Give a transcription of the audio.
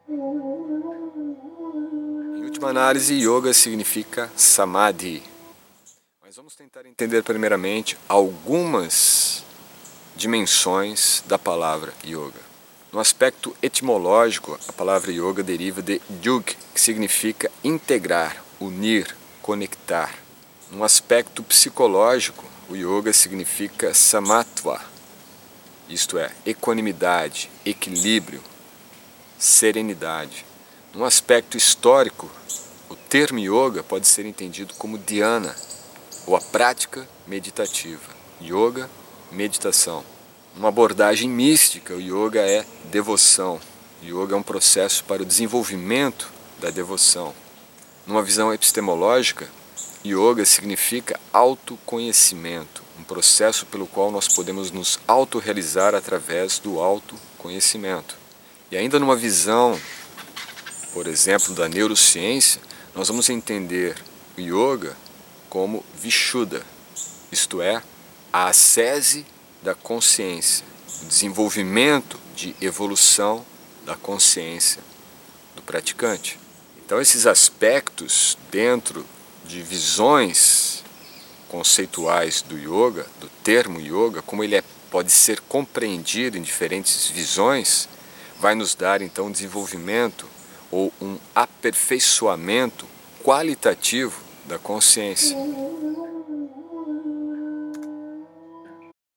Em última análise, yoga significa samadhi. Mas vamos tentar entender primeiramente algumas dimensões da palavra yoga. No aspecto etimológico, a palavra yoga deriva de yug, que significa integrar, unir, conectar. No aspecto psicológico, o yoga significa samatva, isto é, equanimidade, equilíbrio, serenidade. No aspecto histórico, o termo yoga pode ser entendido como dhyana, ou a prática meditativa. Yoga, meditação. Numa abordagem mística, o yoga é devoção. O yoga é um processo para o desenvolvimento da devoção. Numa visão epistemológica, yoga significa autoconhecimento, um processo pelo qual nós podemos nos autorrealizar através do autoconhecimento. E ainda numa visão, por exemplo, da neurociência, nós vamos entender o yoga como Vishuddha, isto é, a ascese da consciência, o desenvolvimento de evolução da consciência do praticante. Então esses aspectos dentro de visões conceituais do yoga, do termo yoga, como ele pode ser compreendido em diferentes visões, vai nos dar então um desenvolvimento ou um aperfeiçoamento qualitativo da consciência.